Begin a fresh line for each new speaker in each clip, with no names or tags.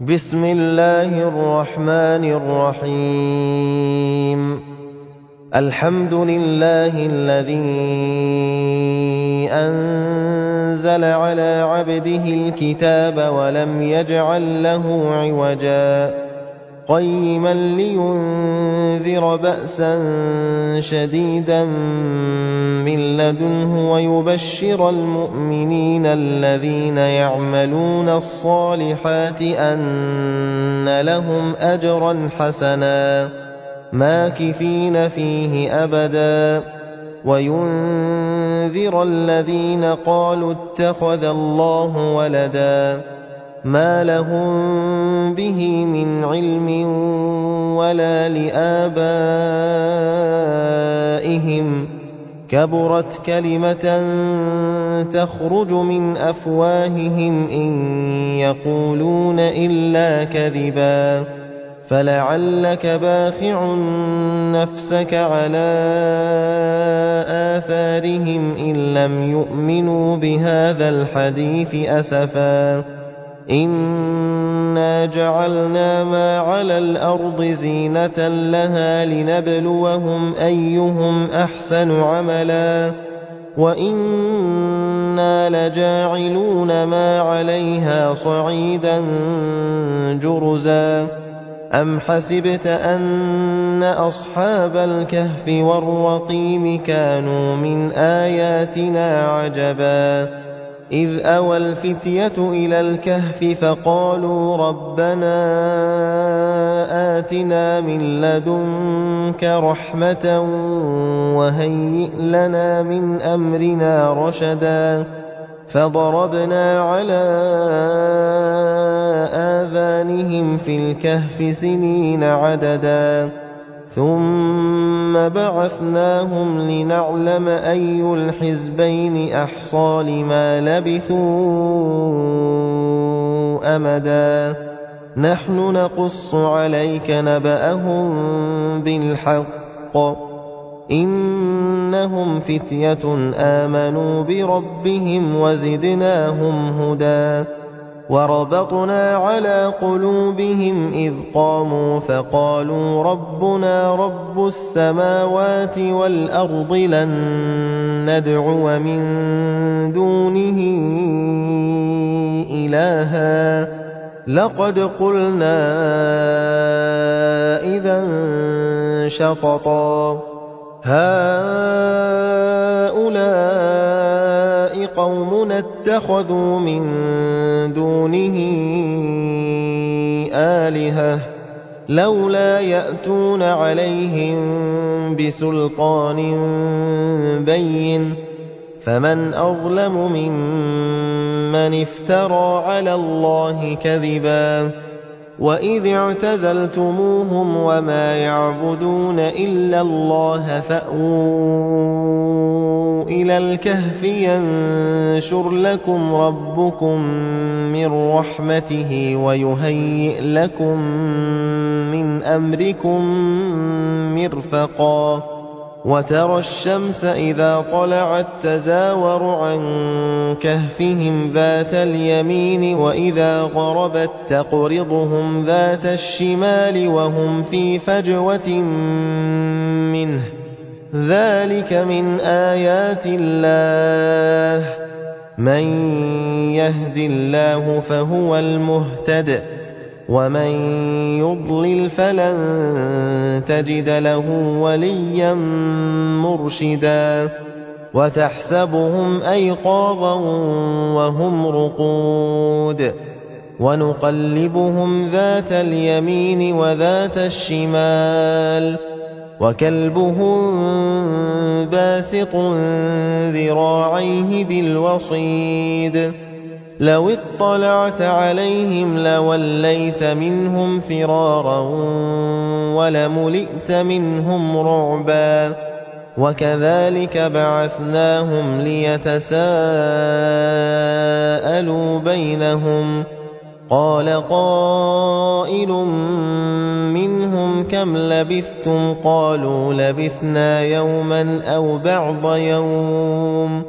بسم الله الرحمن الرحيم الحمد لله الذي أنزل على عبده الكتاب ولم يجعل له عوجا قيما لينذر بأسا شديدا من لدنه ويبشر المؤمنين الذين يعملون الصالحات أن لهم أجرا حسنا ماكثين فيه أبدا وينذر الذين قالوا اتخذ الله ولدا ما لهم به من علم ولا لآبائهم كبرت كلمة تخرج من أفواههم إن يقولون إلا كذبا فلعلك باخع نفسك على آثارهم إن لم يؤمنوا بهذا الحديث أسفا إنا جعلنا ما على الأرض زينة لها لنبلوهم أيهم أحسن عملا وإنا لجاعلون ما عليها صعيدا جرزا أم حسبت أن أصحاب الكهف والرقيم كانوا من آياتنا عجبا إذ أوى الفتية إلى الكهف فقالوا ربنا آتنا من لدنك رحمة وهيئ لنا من أمرنا رشدا فضربنا على آذانهم في الكهف سنين عددا ثم بعثناهم لنعلم أي الحزبين أحصى لما لبثوا أمدا نحن نقص عليك نبأهم بالحق إنهم فتية آمنوا بربهم وزدناهم هدى وربطنا على قلوبهم إذ قاموا فقالوا ربنا رب السماوات والأرض لن ندعو من دونه إلها لقد قلنا إذا شططا هؤلاء قومنا اتخذوا من دونه آلهة لولا يأتون عليهم بسلطان بين فمن أظلم ممن افترى على الله كذبا وإذ اعتزلتموهم وما يعبدون إلا الله فأووا إلى الكهف ينشر لكم ربكم من رحمته ويهيئ لكم من أمركم مرفقا وترى الشمس إذا طلعت تزاور عن كهفهم ذات اليمين وإذا غربت تقرضهم ذات الشمال وهم في فجوة منه ذلك من آيات الله من يهد الله فهو المهتد ومن يضلل فلن تجد له وليا مرشدا وتحسبهم أيقاظا وهم رقود ونقلبهم ذات اليمين وذات الشمال وكلبهم باسط ذراعيه بالوصيد لو اطلعت عليهم لوليت منهم فرارا ولملئت منهم رعبا وكذلك بعثناهم ليتساءلوا بينهم قال قائل منهم كم لبثتم قالوا لبثنا يوما أو بعض يوم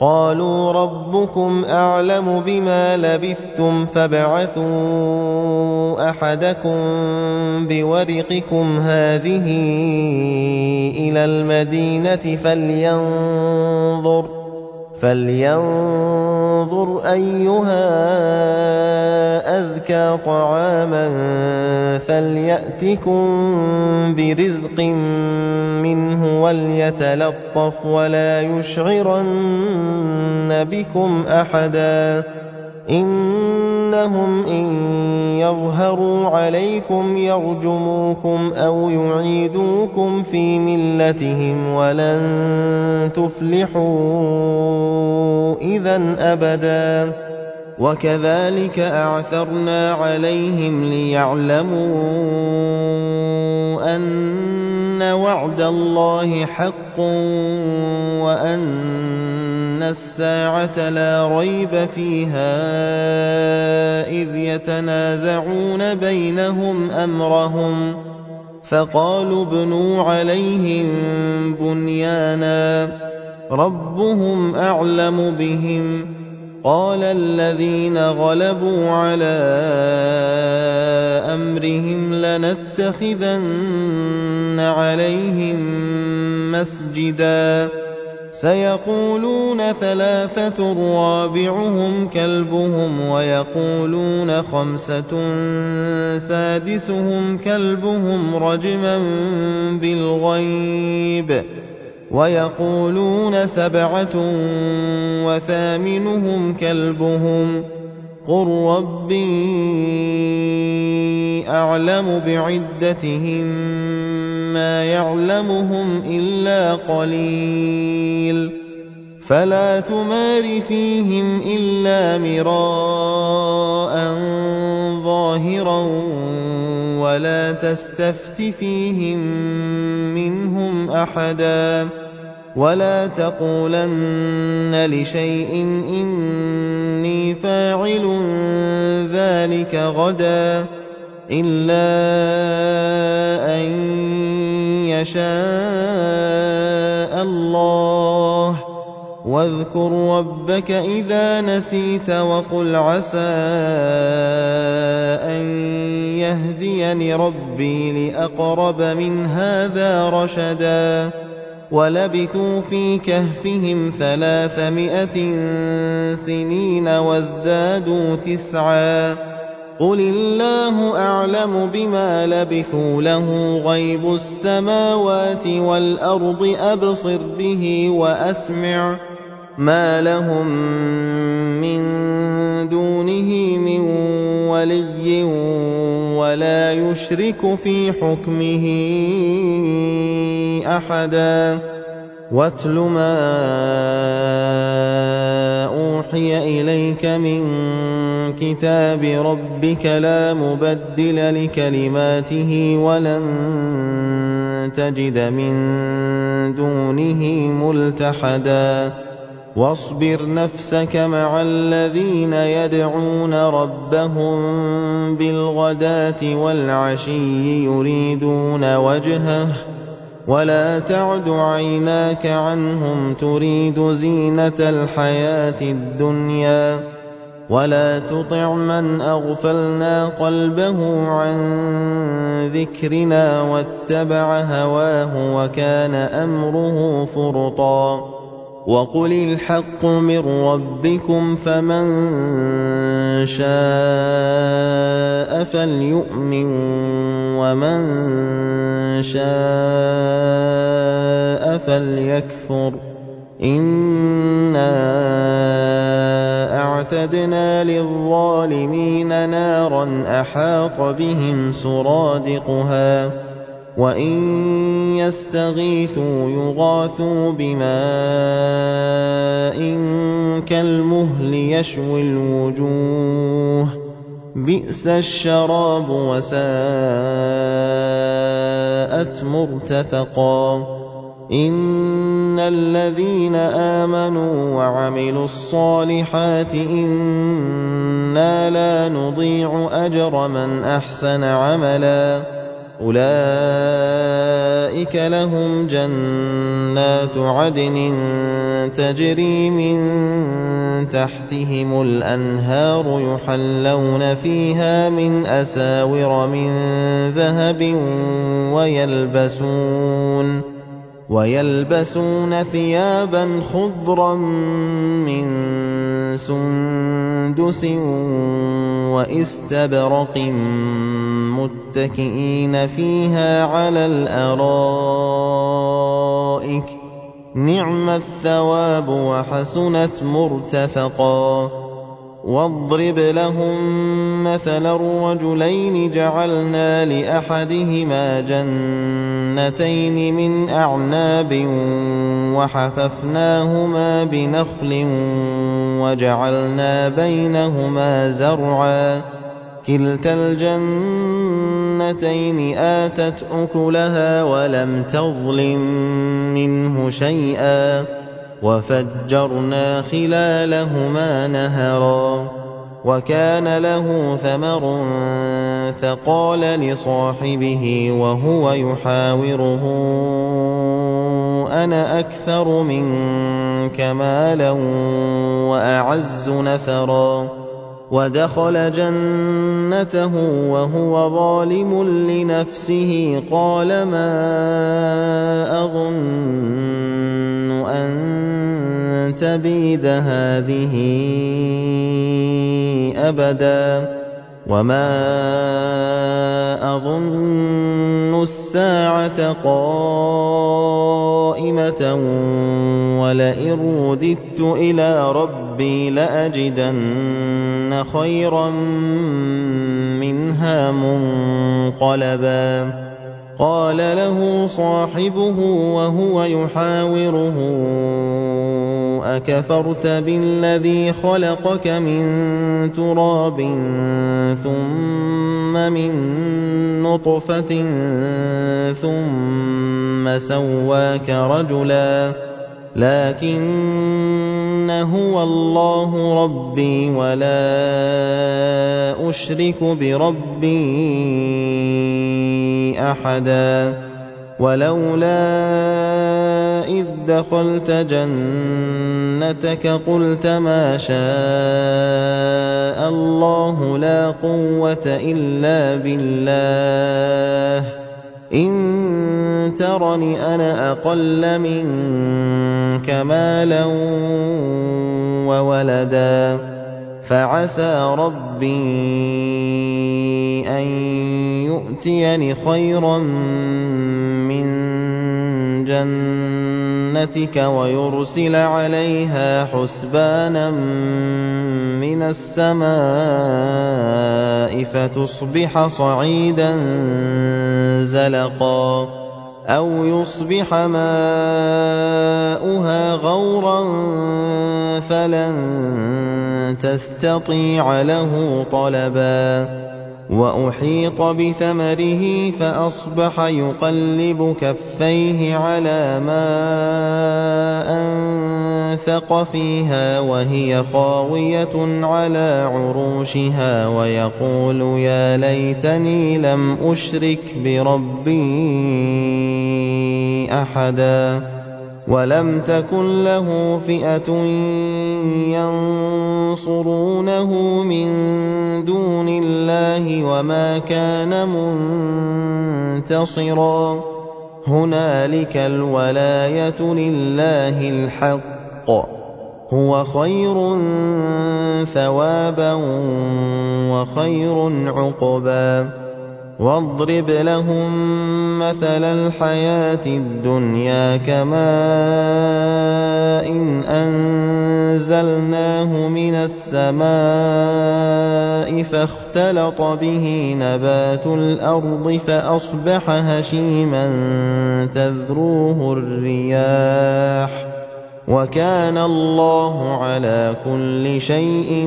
قالوا ربكم أعلم بما لبثتم فابعثوا أحدكم بورقكم هذه إلى المدينة فلينظر أيها أزكى طعاما فليأتكم برزق منه وليتلطف ولا يشعرن بكم أحدا إنهم إن يظهروا عليكم يرجموكم أو يعيدوكم في ملتهم ولن تفلحوا إذا أبدا وكذلك أعثرنا عليهم ليعلموا أن وعد الله حق وأن الساعة لا ريب فيها إذ يتنازعون بينهم أمرهم فقالوا ابنوا عليهم بنيانا ربهم أعلم بهم قال الذين غلبوا على أمرهم لنتخذن عليهم مسجدا سيقولون ثلاثة رابعهم كلبهم ويقولون خمسة سادسهم كلبهم رجما بالغيب ويقولون سبعة وثامنهم كلبهم قل ربي أعلم بعدتهم ما يعلمهم إلا قليل فلا تمار فيهم إلا مراء ظاهرا ولا تستفت فيهم منهم أحدا ولا تقولن لشيء إني فاعل ذلك غدا إلا أن يشاء الله واذكر ربك إذا نسيت وقل عسى أن يهديني ربي لأقرب من هذا رشدا ولبثوا في كهفهم 300 سنين وازدادوا 9 قل الله أعلم بما لبثوا له غيب السماوات والأرض أبصر به وأسمع ما لهم من دونه من ولي ولا يشرك في حكمه أحدا واتل ما أوحي إليك من كتاب ربك لا مبدل لكلماته ولن تجد من دونه ملتحدا واصبر نفسك مع الذين يدعون ربهم بالغداة والعشي يريدون وجهه ولا تعد عيناك عنهم تريد زينة الحياة الدنيا ولا تطع من أغفلنا قلبه عن ذكرنا واتبع هواه وكان أمره فرطا وقل الحق من ربكم فمن شاء فليؤمن ومن شاء فليكفر إنا أعتدنا للظالمين نارا أحاط بهم سرادقها وإن يستغيثوا يغاثوا بماء كالمهل يشوي الوجوه بئس الشراب وساءت مرتفقا إن الذين آمنوا وعملوا الصالحات إنا لا نضيع أجر من أحسن عملا أُولَٰئِكَ لَهُمْ جَنَّاتُ عَدْنٍ تَجْرِي مِن تَحْتِهِمُ الْأَنْهَارُ يُحَلَّوْنَ فِيهَا مِنْ أَسَاوِرَ مِن ذَهَبٍ وَيَلْبَسُونَ ثِيَابًا خُضْرًا مِّن سُندُسٍ وَإِسْتَبْرَقٍ مُّتَّكِئِينَ فِيهَا عَلَى الْأَرَائِكِ ۚ نِعْمَ الثَّوَابُ وَحَسُنَتْ مُرْتَفَقًا وَاضْرِبْ لَهُم مَّثَلًا رَّجُلَيْنِ جَعَلْنَا لِأَحَدِهِمَا جَنَّتَيْنِ مِنْ أَعْنَابٍ وَحَفَفْنَاهُمَا بِنَخْلٍ وَجَعَلْنَا بَيْنَهُمَا زَرْعًا كِلْتَا الْجَنَّتَيْنِ آتَتْ أُكُلَهَا وَلَمْ تَظْلِم مِّنْهُ شَيْئًا وَفَجَّرْنَا خِلَالَهُمَا نَهَرًا وَكَانَ لَهُ ثَمَرٌ فَقَالَ لِصَاحِبِهِ وَهُوَ يُحَاوِرُهُ أَنَا أَكْثَرُ مِنكَ مَالًا وَأَعَزُّ نَفَرًا وَدَخَلَ جَنَّتَهُ وَهُوَ ظَالِمٌ لِّنَفْسِهِ قَالَ مَا أَظُنُّ أَن تَبِيدَ هَٰذِهِ أَبَدًا وَمَا أَظُنُّ السَّاعَةَ قَائِمَةً وَلَئِن رُّدِدتُّ إِلَىٰ رَبِّي لَأَجِدَنَّ خَيْرًا مِّنْهَا مُنقَلَبًا قَالَ لَهُ صَاحِبُهُ وَهُوَ يُحَاوِرُهُ أَكَفَرْتَ بِالَّذِي خَلَقَكَ مِن تُرَابٍ ثُمَّ مِن نُّطْفَةٍ ثُمَّ سَوَّاكَ رَجُلًا لَّٰكِنَّ هُوَ اللَّهُ رَبِّي وَلَا أُشْرِكُ بِرَبِّي أَحَدًا وَلَوْلَا إِذْ دَخَلْتَ جَنَّتَكَ قُلْتَ مَا شَاءَ اللَّهُ لَا قُوَّةَ إِلَّا بِاللَّهِ إِن تَرَنِ أَنَا أَقَلَّ مِنكَ مَالًا وَوَلَدًا فَعَسَىٰ رَبِّي أَن يُؤْتِيَنِ خَيْرًا مِّن جَنَّتِكَ وَيُرْسِلَ عَلَيْهَا حُسْبَانًا مِّنَ السَّمَاءِ فَتُصْبِحَ صَعِيدًا زَلَقًا أَوْ يُصْبِحَ مَاؤُهَا غَوْرًا فَلَن تَسْتَطِيعَ لَهُ طَلَبًا وَأُحِيطَ بِثَمَرِهِ فَأَصْبَحَ يُقَلِّبُ كَفَّيْهِ عَلَىٰ مَا أَنفَقَ فِيهَا وَهِيَ خَاوِيَةٌ عَلَىٰ عُرُوشِهَا وَيَقُولُ يَا لَيْتَنِي لَمْ أُشْرِكْ بِرَبِّي أَحَدًا وَلَمْ تَكُن لَّهُ فِئَةٌ يَنصُرُونَهُ مِن دُونِ اللَّهِ وَمَا كَانَ مُنتَصِرًا هُنَالِكَ الْوَلَايَةُ لِلَّهِ الْحَقِّ هُوَ خَيْرٌ ثَوَابًا وَخَيْرٌ عُقْبًا وَاضْرِبْ لَهُم مَّثَلَ الْحَيَاةِ الدُّنْيَا كَمَاءٍ أَنزَلْنَاهُ مِنَ السَّمَاءِ فَاخْتَلَطَ بِهِ نَبَاتُ الْأَرْضِ فَأَصْبَحَ هَشِيمًا تَذْرُوهُ الرِّيَاحُ ۗ وَكَانَ اللَّهُ عَلَىٰ كُلِّ شَيْءٍ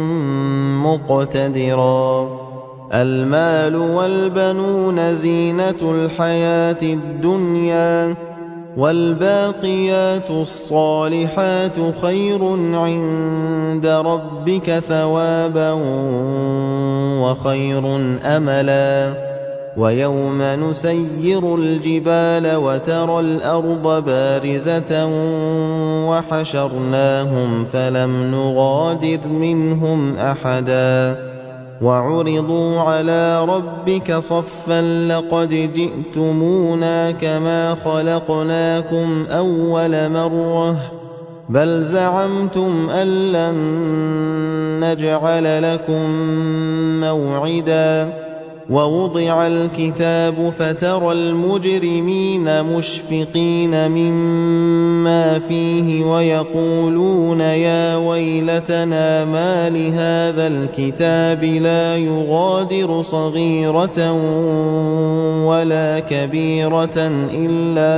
مُّقْتَدِرًا الْمَالُ وَالْبَنُونَ زِينَةُ الْحَيَاةِ الدُّنْيَا ۖ وَالْبَاقِيَاتُ الصَّالِحَاتُ خَيْرٌ عِندَ رَبِّكَ ثَوَابًا وَخَيْرٌ أَمَلًا وَيَوْمَ نُسَيِّرُ الْجِبَالَ وَتَرَى الْأَرْضَ بَارِزَةً وَحَشَرْنَاهُمْ فَلَمْ نُغَادِرْ مِنْهُمْ أَحَدًا وَعُرِضُوا عَلَىٰ رَبِّكَ صَفًّا لَّقَدْ جِئْتُمُونَا كَمَا خَلَقْنَاكُمْ أَوَّلَ مَرَّةٍ بَلْ زَعَمْتُمْ أَن لَّن نَّجْعَلَ لَكُم مَّوْعِدًا وَوُضِعَ الْكِتَابُ فَتَرَى الْمُجْرِمِينَ مُشْفِقِينَ مِمَّا فِيهِ وَيَقُولُونَ يَا وَيْلَتَنَا مَالِ هَٰذَا الْكِتَابِ لَا يُغَادِرُ صَغِيرَةً وَلَا كَبِيرَةً إِلَّا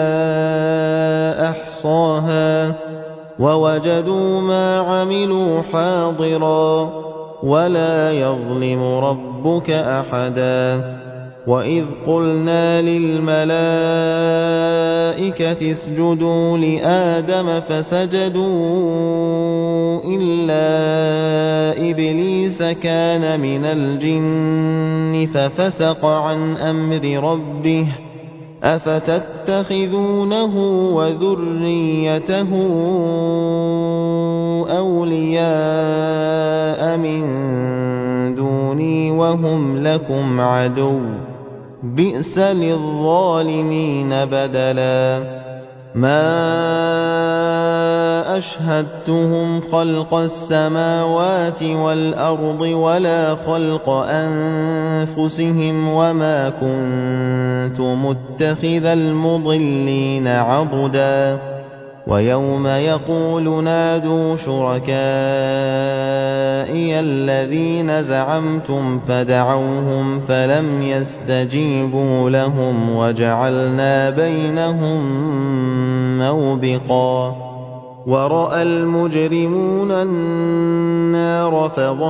أَحْصَاهَا وَوَجَدُوا مَا عَمِلُوا حَاضِرًا وَلَا يَظْلِمُ رَبُّكَ أَحَدًا وَإِذْ قُلْنَا لِلْمَلَائِكَةِ اسْجُدُوا لِآدَمَ فَسَجَدُوا إِلَّا إِبْلِيسَ كَانَ مِنَ الْجِنِّ فَفَسَقَ عَنْ أَمْرِ رَبِّهِ أَفَتَتَّخِذُونَهُ وَذُرِّيَّتَهُ أَوْلِيَاءَ مِن دُونِي وَهُمْ لَكُمْ عَدُوٌّ ۚ بِئْسَ لِلظَّالِمِينَ بَدَلًا مَا أَشْهَدتُّهُمْ خَلْقَ السَّمَاوَاتِ وَالْأَرْضِ وَلَا خَلْقَ أَنفُسِهِمْ وَمَا كُنتُ مُتَّخِذَ الْمُضِلِّينَ عَضُدًا وَيَوْمَ يَقُولُ نَادُوا شُرَكَائِيَ الَّذِينَ زَعَمْتُمْ فَدَعَوْهُمْ فَلَمْ يَسْتَجِيبُوا لَهُمْ وَجَعَلْنَا بَيْنَهُم مَّوْبِقًا وَرَأَى الْمُجْرِمُونَ النَّارَ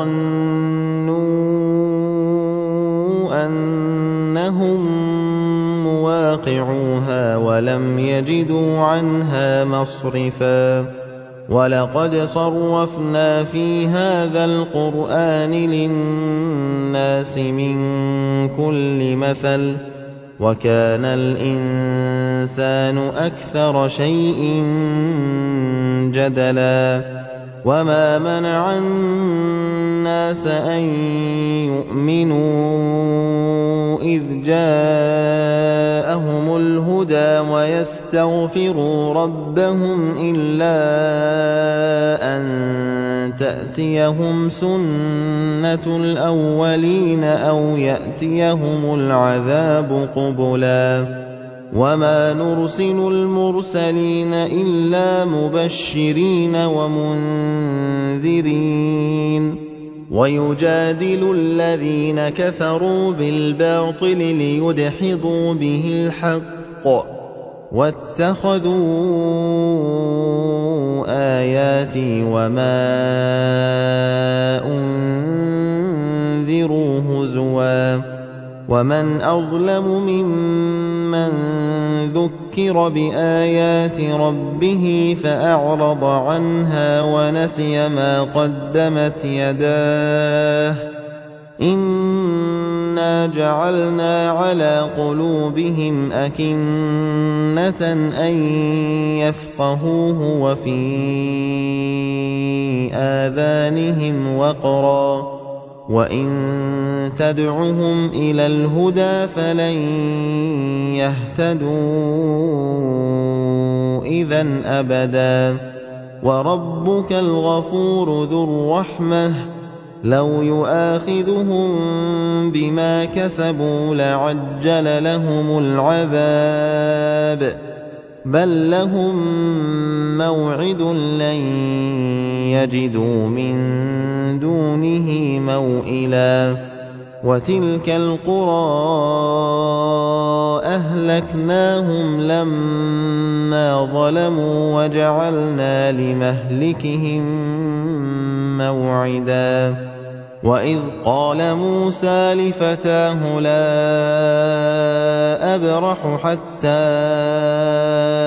فَظَنُّوا أَنَّهُم مُّوَاقِعُوهَا وَلَمْ يَجِدُوا عَنْهَا مَصْرِفًا وَلَقَدْ صَرَّفْنَا فِي هَٰذَا الْقُرْآنِ لِلنَّاسِ مِن كُلِّ مَثَلٍ وَكَانَ الْإِنسَانُ أَكْثَرَ شَيْءٍ جَدَلًا وَمَا مَنَعَ النَّاسَ أَن يُؤْمِنُوا إِذْ جَاءَهُمُ الْهُدَىٰ وَيَسْتَغْفِرُوا رَبَّهُمْ إِلَّا أَن تَأْتِيَهُمْ سُنَّةُ الْأَوَّلِينَ أَوْ يَأْتِيَهُمُ الْعَذَابُ قُبُلًا وَمَا نُرْسِلُ الْمُرْسَلِينَ إِلَّا مُبَشِّرِينَ وَمُنذِرِينَ وَيُجَادِلُ الَّذِينَ كَفَرُوا بِالْبَاطِلِ لِيُدْحِضُوا بِهِ الْحَقَّ وَاتَّخَذُوا آيَاتِي وَمَا أُنذِرُوا هُزُوًا وَمَنْ أَظْلَمُ مِمَّن ذُكِّرَ بِآيَاتِ رَبِّهِ فَأَعْرَضَ عَنْهَا وَنَسِيَ مَا قَدَّمَتْ يَدَاهُ إِنَّا جَعَلْنَا عَلَىٰ قُلُوبِهِمْ أَكِنَّةً أَن يَفْقَهُوهُ وَفِي آذَانِهِمْ وَقْرًا ۚ وَإِن تَدْعُهُمْ إِلَى الْهُدَىٰ فَلَن يَهْتَدُوا إِذًا أَبَدًا وَرَبُّكَ الْغَفُورُ ذُو الرَّحْمَةِ ۖ لَوْ يُؤَاخِذُهُم بِمَا كَسَبُوا لَعَجَّلَ لَهُمُ الْعَذَابَ بَل لَّهُم مَّوْعِدٌ لَّن يَجِدُوا مِن دُونِهِ مَوْئِلًا وَتِلْكَ الْقُرَىٰ أَهْلَكْنَاهُمْ لَمَّا ظَلَمُوا وَجَعَلْنَا لِمَهْلِكِهِم مَّوْعِدًا وَإِذْ قَالَ مُوسَىٰ لِفَتَاهُ لَا أَبْرَحُ حَتَّىٰ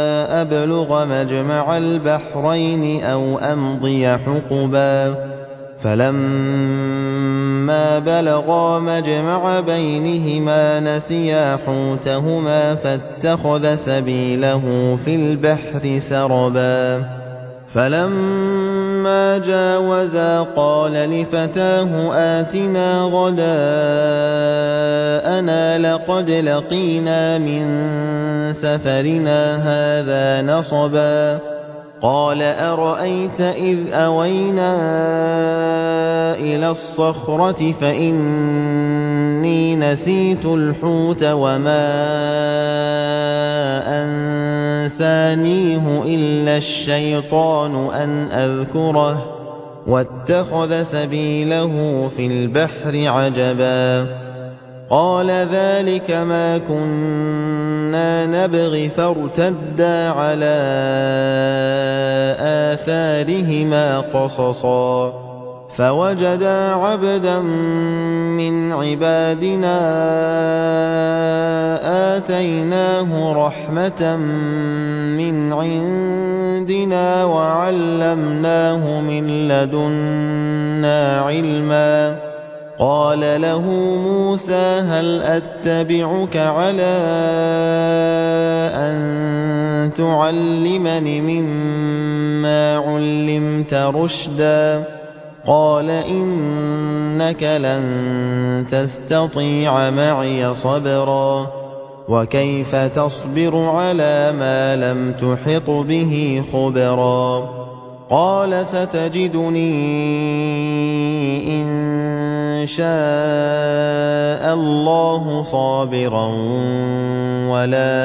أَبْلُغَ مَجْمَعَ الْبَحْرَيْنِ أَوْ أَمْضِيَ حُقُبًا فَلَمَّا بَلَغَا مَجْمَعَ بَيْنِهِمَا نَسِيَا حُوتَهُمَا فَاتَّخَذَ سَبِيلَهُ فِي الْبَحْرِ سَرَبًا فَلَمَّا جَاوَزَا قَالَ لِفَتَاهُ آتِنَا غَدَاءَنَا لَقَدْ لَقِينَا مِن سَفَرِنَا هَٰذَا نَصَبًا قَالَ أَرَأَيْتَ إِذْ أَوَيْنَا إِلَى الصَّخْرَةِ فَإِنِّي نَسِيتُ الْحُوتَ وَمَا أَنسَانِيهُ إِلَّا الشَّيْطَانُ أَنْ أَذْكُرَهُ وَاتَّخَذَ سَبِيلَهُ فِي الْبَحْرِ عَجَبًا قَالَ ذَٰلِكَ مَا كُنَّا نَبْغِ فَارْتَدَّا عَلَىٰ آثَارِهِمَا قَصَصًا فَوَجَدَا عَبْدًا مِّنْ عِبَادِنَا آتَيْنَاهُ رَحْمَةً مِّنْ عِندِنَا وَعَلَّمْنَاهُ مِن لَّدُنَّا عِلْمًا قَالَ لَهُ مُوسَىٰ هَلْ أَتَّبِعُكَ عَلَىٰ أَن تُعَلِّمَنِ مِمَّا عُلِّمْتَ رُشْدًا قَالَ إِنَّكَ لَن تَسْتَطِيعَ مَعِيَ صَبْرًا وَكَيْفَ تَصْبِرُ عَلَىٰ مَا لَمْ تُحِطْ بِهِ خُبْرًا قَالَ سَتَجِدُنِي إِن شَاءَ اللَّهُ صَابِرًا وَلَا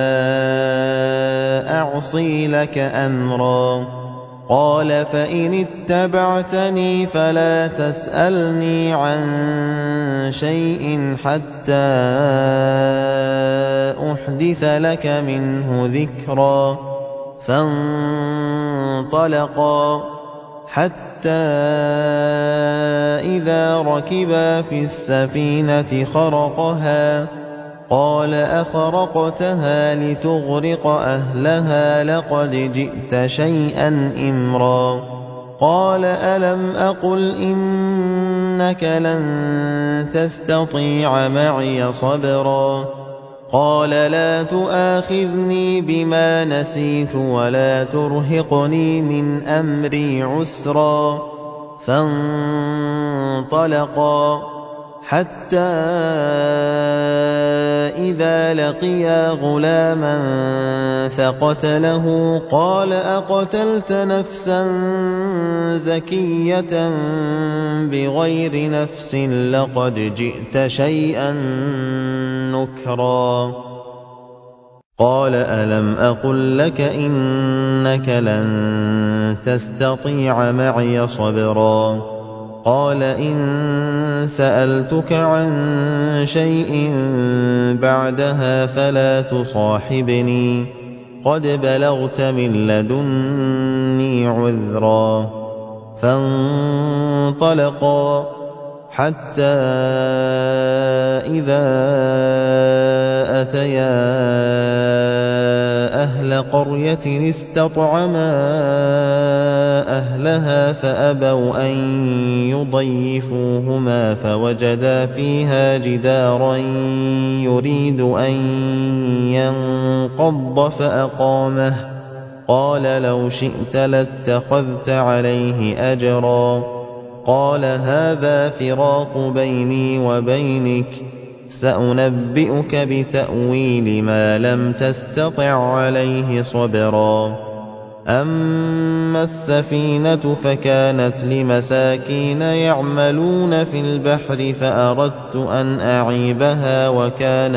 أَعْصِي لَكَ أَمْرًا قَالَ فَإِنِ اتَّبَعْتَنِي فَلَا تَسْأَلْنِي عَن شَيْءٍ حَتَّىٰ أُحْدِثَ لَكَ مِنْهُ ذِكْرًا فَانطَلَقَا حَتَّىٰ إِذَا رَكِبَا فِي السَّفِينَةِ خَرَقَهَا قَالَ أَخَرَقْتَهَا لِتُغْرِقَ أَهْلَهَا لَقَدْ جِئْتَ شَيْئًا إِمْرًا قَالَ أَلَمْ أَقُلْ إِنَّكَ لَن تَسْتَطِيعَ مَعِيَ صَبْرًا قَالَ لَا تُؤَاخِذْنِي بِمَا نَسِيتُ وَلَا تُرْهِقْنِي مِنْ أَمْرِي عُسْرًا فَانطَلَقَا حَتَّىٰ إِذَا لَقِيَا غُلَامًا فَقَتَلَهُ قَالَ أَقَتَلْتَ نَفْسًا زَكِيَّةً بِغَيْرِ نَفْسٍ لَّقَدْ جِئْتَ شَيْئًا نُّكْرًا قَالَ أَلَمْ أَقُل لَّكَ إِنَّكَ لَن تَسْتَطِيعَ مَعِيَ صَبْرًا قَالَ إِن سَأَلْتُكَ عَن شَيْءٍ بَعْدَهَا فَلَا تُصَاحِبْنِي قَدْ بَلَغْتَ مِن لَّدُنِّي عُذْرًا فَانطَلَقَا حَتَّىٰ إِذَا أَتَيَا أَهْلَ قَرْيَةٍ اسْتَطْعَمَا أَهْلَهَا فَأَبَوْا أَن يُضَيِّفُوهُمَا فَوَجَدَا فِيهَا جِدَارًا يُرِيدُ أَن يَنقَضَّ فَأَقَامَهُ قَالَ لَوْ شِئْتَ لَاتَّخَذْتَ عَلَيْهِ أَجْرًا قَالَ هَٰذَا فِرَاقُ بَيْنِي وَبَيْنِكَ سَأُنَبِّئُكَ بِتَأْوِيلِ مَا لَمْ تَسْتَطِع عَّلَيْهِ صَبْرًا أَمَّا السَّفِينَةُ فَكَانَتْ لِمَسَاكِينَ يَعْمَلُونَ فِي الْبَحْرِ فَأَرَدتُّ أَنْ أَعِيبَهَا وَكَانَ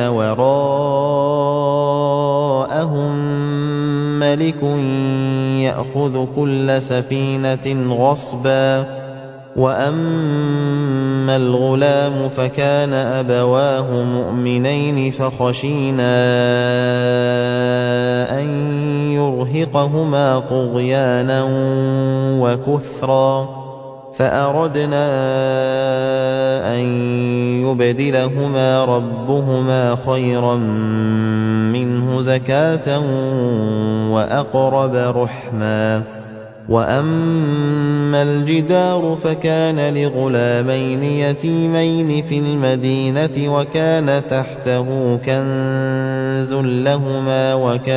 وَرَاءَهُم مَّلِكٌ يَأْخُذُ كُلَّ سَفِينَةٍ غَصْبًا وَأَمَّا الْغُلَامُ فَكَانَ أَبَوَاهُ مُؤْمِنَيْنِ فَخَشِينَا أَن يُرْهِقَهُمَا طُغْيَانًا وَكُفْرًا فَأَرَدْنَا أَن يُبْدِلَهُمَا رَبُّهُمَا خَيْرًا مِّنْهُ زَكَاةً وَأَقْرَبَ رُحْمًا وَأَمَّا الْجِدَارُ فَكَانَ لِغُلَامَيْنِ يَتِيمَيْنِ فِي الْمَدِينَةِ وَكَانَ تَحْتَهُ كَنزٌ لَّهُمَا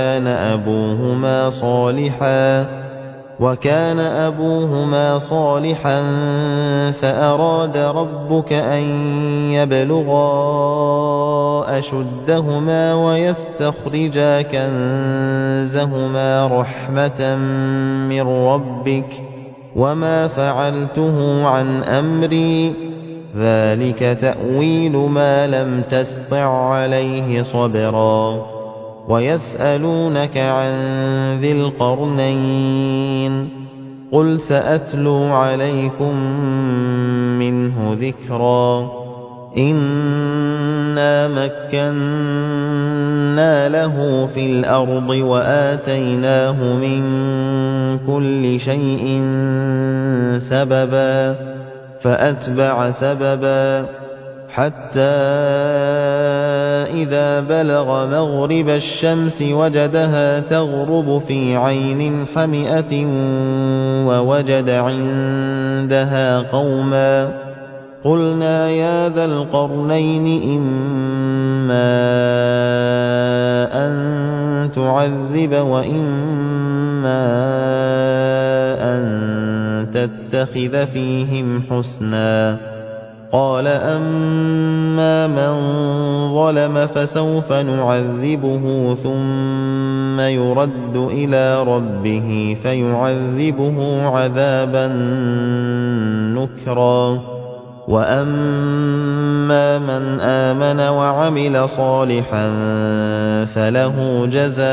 وَكَانَ أَبُوهُمَا صَالِحًا فَأَرَادَ رَبُّكَ أَن يَبْلُغَا أَشُدَّهُمَا وَيَسْتَخْرِجَا كَنزَهُمَا رَحْمَةً مِّن رَّبِّكَ ۚ وَمَا فَعَلْتُهُ عَنْ أَمْرِي ۚ ذَٰلِكَ تَأْوِيلُ مَا لَمْ تَسْطِع عَّلَيْهِ صَبْرًا وَيَسْأَلُونَكَ عَن ذِي الْقَرْنَيْنِ قُلْ سَأَتْلُو عَلَيْكُم مِّنْهُ ذِكْرًا إِنَّا مَكَّنَّا لَهُ فِي الْأَرْضِ وَآتَيْنَاهُ مِن كُلِّ شَيْءٍ سَبَبًا فَأَتْبَعَ سَبَبًا حَتَّىٰ إِذَا بَلَغَ مَغْرِبَ الشَّمْسِ وَجَدَهَا تَغْرُبُ فِي عَيْنٍ حَمِئَةٍ وَوَجَدَ عِندَهَا قَوْمًا قُلْنَا يَا ذَا الْقَرْنَيْنِ إِمَّا أَن تُعَذِّبَ وَإِمَّا أَن تَتَّخِذَ فِيهِمْ حُسْنًا قَالَ أَمَّا مَن ظَلَمَ فَسَوْفَ نُعَذِّبُهُ ثُمَّ يُرَدُّ إِلَىٰ رَبِّهِ فَيُعَذِّبُهُ عَذَابًا نُّكْرًا وَأَمَّا مَنْ آمَنَ وَعَمِلَ صَالِحًا فَلَهُ جَزَاءً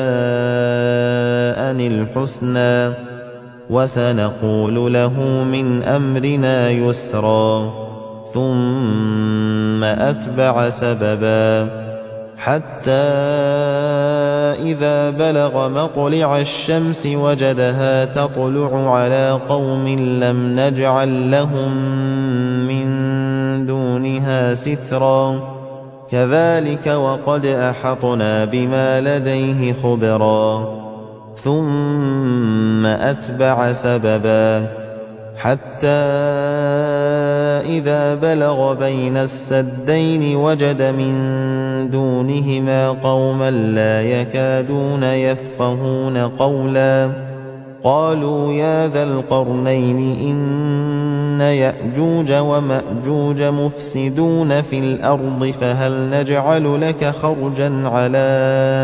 الْحُسْنَىٰ وَسَنَقُولُ لَهُ مِنْ أَمْرِنَا يُسْرًا ثُمَّ أَتْبَعَ سَبَبًا حَتَّىٰ إِذَا بَلَغَ مَطْلِعَ الشَّمْسِ وَجَدَهَا تَطْلُعُ عَلَىٰ قَوْمٍ لَّمْ نَجْعَل لَّهُم مِّن دُونِهَا سِتْرًا كَذَٰلِكَ وَقَدْ أَحَطْنَا بِمَا لَدَيْهِ خُبْرًا ثُمَّ أَتْبَعَ سَبَبًا حَتَّىٰ إِذَا بَلَغَ بَيْنَ السَّدَّيْنِ وَجَدَ مِن دُونِهِمَا قَوْمًا لَّا يَكَادُونَ يَفْقَهُونَ قَوْلًا قَالُوا يَا ذَا الْقَرْنَيْنِ إِنَّ يَأْجُوجَ وَمَأْجُوجَ مُفْسِدُونَ فِي الْأَرْضِ فَهَلْ نَجْعَلُ لَكَ خَرْجًا عَلَىٰ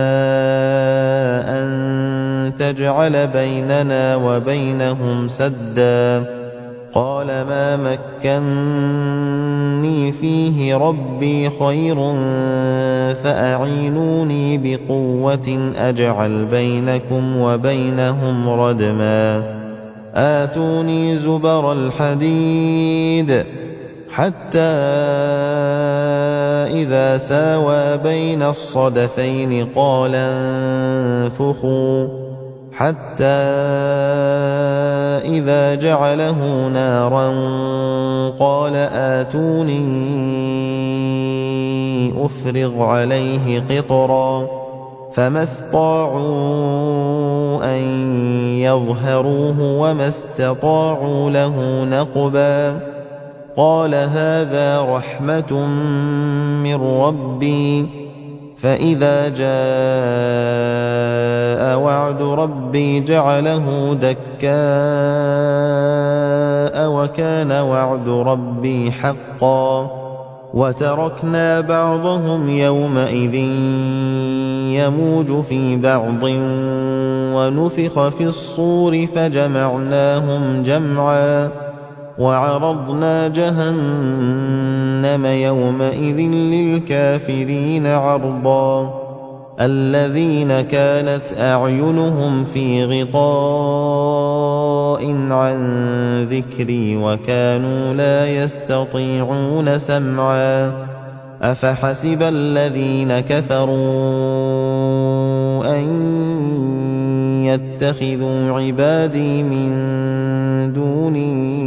أَن تَجْعَلَ بَيْنَنَا وَبَيْنَهُمْ سَدًّا قَالَ مَا مَكَّنِّي فِيهِ رَبِّي خَيْرٌ فَأَعِينُونِي بِقُوَّةٍ أَجْعَلْ بَيْنَكُمْ وَبَيْنَهُمْ رَدْمًا آتُونِي زُبَرَ الْحَدِيدِ حَتَّىٰ إِذَا سَاوَىٰ بَيْنَ الصَّدَفَيْنِ قَالَ انفُخُوا حَتَّىٰ إِذَا جَعَلَهُ نَارًا قَالَ آتُونِي أُفْرِغْ عَلَيْهِ قِطْرًا فَمَا اسْطَاعُوا أَن يَظْهَرُوهُ وَمَا اسْتَطَاعُوا لَهُ نَقْبًا قَالَ هَٰذَا رَحْمَةٌ مِّن رَّبِّي فَإِذَا جَاءَ وَعْدُ رَبِّي جَعَلَهُ دَكَّاءَ وَكَانَ وَعْدُ رَبِّي حَقًّا وَتَرَكْنَا بَعْضَهُمْ يَوْمَئِذٍ يَمُوجُ فِي بَعْضٍ وَنُفِخَ فِي الصُّورِ فَجَمَعْنَاهُمْ جَمْعًا وَعَرَضْنَا جَهَنَّمَ يَوْمَئِذٍ لِّلْكَافِرِينَ عَرْضًا الَّذِينَ كَانَتْ أَعْيُنُهُمْ فِي غِطَاءٍ عَن ذِكْرِي وَكَانُوا لَا يَسْتَطِيعُونَ سَمْعًا أَفَحَسِبَ الَّذِينَ كَفَرُوا أَن يَتَّخِذُوا عِبَادِي مِن دُونِي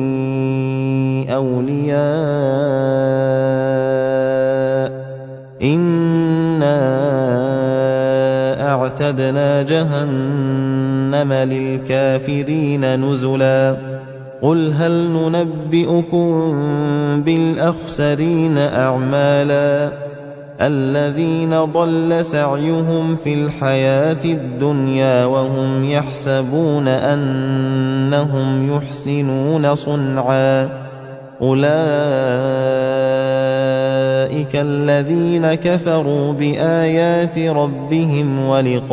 أَوْلِيَاءَ إِنَّا أَعْتَدْنَا جَهَنَّمَ جَهَنَّمَ لِلْكَافِرِينَ نُزُلًا قُلْ هَلْ نُنَبِّئُكُم بِالْأَخْسَرِينَ أَعْمَالًا الَّذِينَ ضَلَّ سَعْيُهُمْ فِي الْحَيَاةِ الدُّنْيَا وَهُمْ يَحْسَبُونَ أَنَّهُمْ يُحْسِنُونَ صُنْعًا أُولَئِكَ الَّذِينَ كَفَرُوا بِآيَاتِ رَبِّهِمْ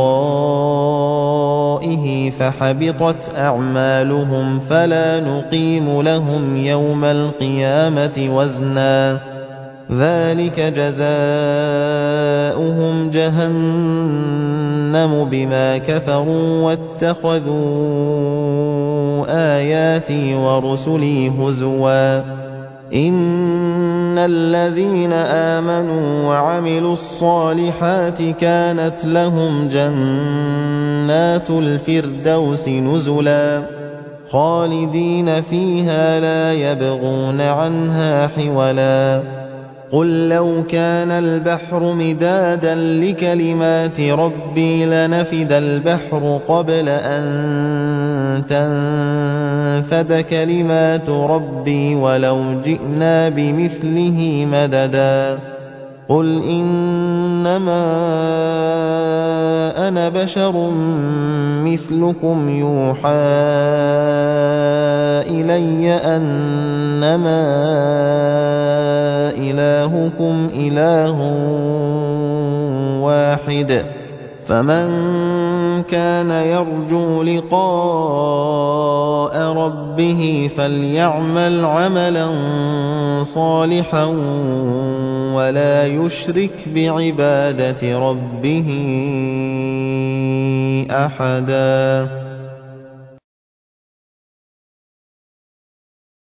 وَلِقَائِهِ فَحَبِطَتْ أَعْمَالُهُمْ فَلَا نُقِيمُ لَهُمْ يَوْمَ الْقِيَامَةِ وَزْنًا ذَلِكَ جَزَاؤُهُمْ جَهَنَّمُ بِمَا كَفَرُوا وَاتَّخَذُوا آيَاتِي وَرُسُلِي هُزُوًا إِنَّ الَّذِينَ آمَنُوا وَعَمِلُوا الصَّالِحَاتِ كَانَتْ لَهُمْ جَنَّاتُ الْفِرْدَوْسِ نُزُلًا خَالِدِينَ فِيهَا لَا يَبْغُونَ عَنْهَا حِوَلًا قُل لَّوْ كَانَ الْبَحْرُ مِدَادًا لِّكَلِمَاتِ رَبِّي لَنَفِدَ الْبَحْرُ قَبْلَ أَن تَنفَدَ كَلِمَاتُ رَبِّي وَلَوْ جِئْنَا بِمِثْلِهِ مَدَدًا قُلْ إِنَّمَا أَنَا بَشَرٌ مِّثْلُكُمْ يُوحَىٰ إِلَيَّ أَنَّمَا إِلَٰهُكُمْ إِلَٰهٌ وَاحِدٌ فَمَن كَانَ يَرْجُو لِقَاءَ رَبِّهِ فَلْيَعْمَلْ عَمَلًا صَالِحًا وَلَا يُشْرِكْ بِعِبَادَةِ رَبِّهِ أَحَدًا